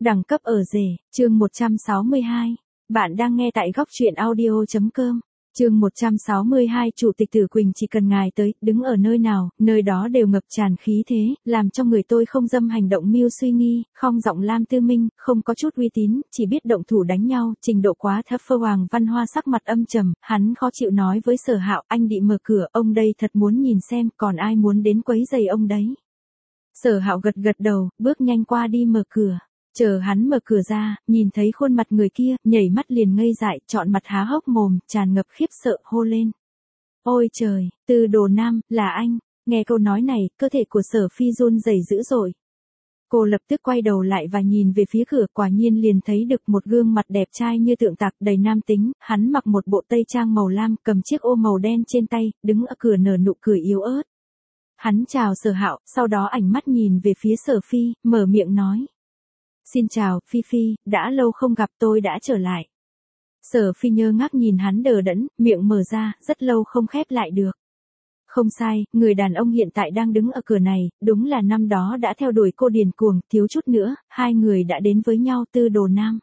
Đẳng cấp ở rể, chương 162. Bạn đang nghe tại góc truyện audio.com. Chương 162. Chủ tịch Tử Quỳnh, chỉ cần ngài tới, đứng ở nơi nào, nơi đó đều ngập tràn khí thế, làm cho người tôi không dâm hành động mưu suy nghi, không giọng Lam Tư Minh, không có chút uy tín, chỉ biết động thủ đánh nhau, trình độ quá thấp. Hoàng Văn Hoa sắc mặt âm trầm, hắn khó chịu nói với Sở Hạo, anh đi mở cửa, ông đây thật muốn nhìn xem, còn ai muốn đến quấy rầy ông đấy. Sở Hạo gật gật đầu, bước nhanh qua đi mở cửa. Chờ hắn mở cửa ra, nhìn thấy khuôn mặt người kia, nhảy mắt liền ngây dại, trọn mặt há hốc mồm, tràn ngập khiếp sợ, hô lên. Ôi trời, Tư Đồ Nam, là anh. Nghe câu nói này, cơ thể của Sở Phi run rẩy dữ dội. Cô lập tức quay đầu lại và nhìn về phía cửa, quả nhiên liền thấy được một gương mặt đẹp trai như tượng tạc, đầy nam tính. Hắn mặc một bộ tây trang màu lam, cầm chiếc ô màu đen trên tay, đứng ở cửa nở nụ cười yếu ớt. Hắn chào Sở Hạo, sau đó ảnh mắt nhìn về phía Sở Phi, mở miệng nói. Xin chào, Phi Phi, đã lâu không gặp, tôi đã trở lại. Sở Phi ngơ ngác nhìn hắn đờ đẫn, miệng mở ra, rất lâu không khép lại được. Không sai, người đàn ông hiện tại đang đứng ở cửa này, đúng là năm đó đã theo đuổi cô điên cuồng, thiếu chút nữa, hai người đã đến với nhau. Tư Đồ Nam.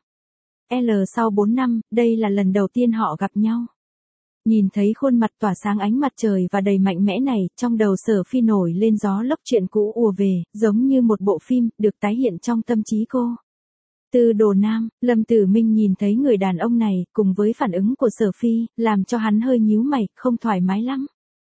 Sau 4 năm, đây là lần đầu tiên họ gặp nhau. Nhìn thấy khuôn mặt tỏa sáng ánh mặt trời và đầy mạnh mẽ này, trong đầu Sở Phi nổi lên gió lốc chuyện cũ ùa về, giống như một bộ phim, được tái hiện trong tâm trí cô. Tư Đồ Nam, Lâm Tử Minh nhìn thấy người đàn ông này, cùng với phản ứng của Sở Phi, làm cho hắn hơi nhíu mày, không thoải mái lắm.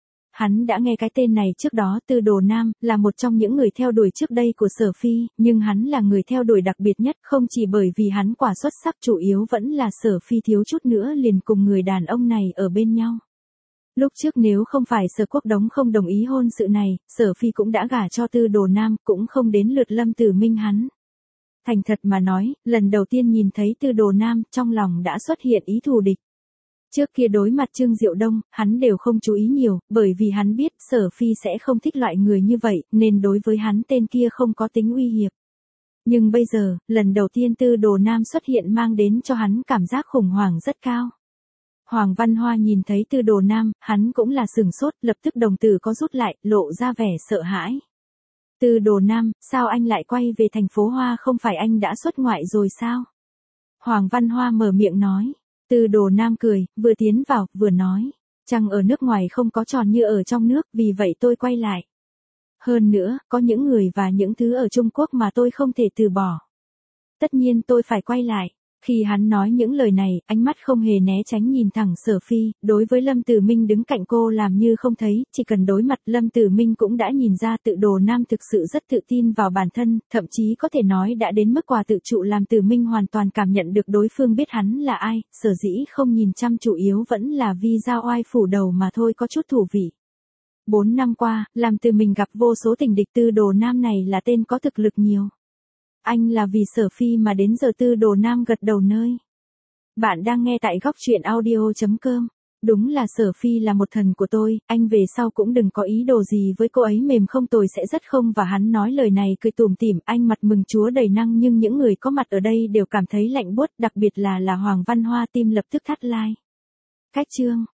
Hắn đã nghe cái tên này trước đó. Tư Đồ Nam, là một trong những người theo đuổi trước đây của Sở Phi, nhưng hắn là người theo đuổi đặc biệt nhất, không chỉ bởi vì hắn quả xuất sắc, chủ yếu vẫn là Sở Phi thiếu chút nữa liền cùng người đàn ông này ở bên nhau. Lúc trước nếu không phải Sở Quốc Đống không đồng ý hôn sự này, Sở Phi cũng đã gả cho Tư Đồ Nam, cũng không đến lượt Lâm Tử Minh hắn. Thành thật mà nói, lần đầu tiên nhìn thấy Tư Đồ Nam, trong lòng đã xuất hiện ý thù địch. Trước kia đối mặt Trương Diệu Đông, hắn đều không chú ý nhiều, bởi vì hắn biết Sở Phi sẽ không thích loại người như vậy, nên đối với hắn tên kia không có tính uy hiếp. Nhưng bây giờ, lần đầu tiên Tư Đồ Nam xuất hiện mang đến cho hắn cảm giác khủng hoảng rất cao. Hoàng Văn Hoa nhìn thấy Tư Đồ Nam, hắn cũng là sửng sốt, lập tức đồng tử có rút lại, lộ ra vẻ sợ hãi. Tư Đồ Nam, sao anh lại quay về thành phố Hoa, không phải anh đã xuất ngoại rồi sao? Hoàng Văn Hoa mở miệng nói. Tư Đồ Nam cười, vừa tiến vào, vừa nói. Trăng ở nước ngoài không có tròn như ở trong nước, vì vậy tôi quay lại. Hơn nữa, có những người và những thứ ở Trung Quốc mà tôi không thể từ bỏ. Tất nhiên tôi phải quay lại. Khi hắn nói những lời này, ánh mắt không hề né tránh nhìn thẳng Sở Phi, đối với Lâm Tử Minh đứng cạnh cô làm như không thấy, chỉ cần đối mặt Lâm Tử Minh cũng đã nhìn ra Tư Đồ Nam thực sự rất tự tin vào bản thân, thậm chí có thể nói đã đến mức quà tự trụ làm Tử Minh hoàn toàn cảm nhận được đối phương biết hắn là ai, sở dĩ không nhìn chăm chủ yếu vẫn là vì giao oai phủ đầu mà thôi, có chút thủ vị. 4 năm qua, làm từ mình gặp vô số tình địch, Tư Đồ Nam này là tên có thực lực nhiều. Anh là vì Sở Phi mà đến giờ. Tư Đồ Nam gật đầu nơi. Bạn đang nghe tại góc truyện audio.com. Đúng là Sở Phi là một thần của tôi, anh về sau cũng đừng có ý đồ gì với cô ấy, mềm không tồi sẽ rất không. Và hắn nói lời này cười tủm tỉm, anh mặt mừng chúa đầy năng, nhưng những người có mặt ở đây đều cảm thấy lạnh buốt, đặc biệt là Hoàng Văn Hoa, tim lập tức thắt lai. Cách chương.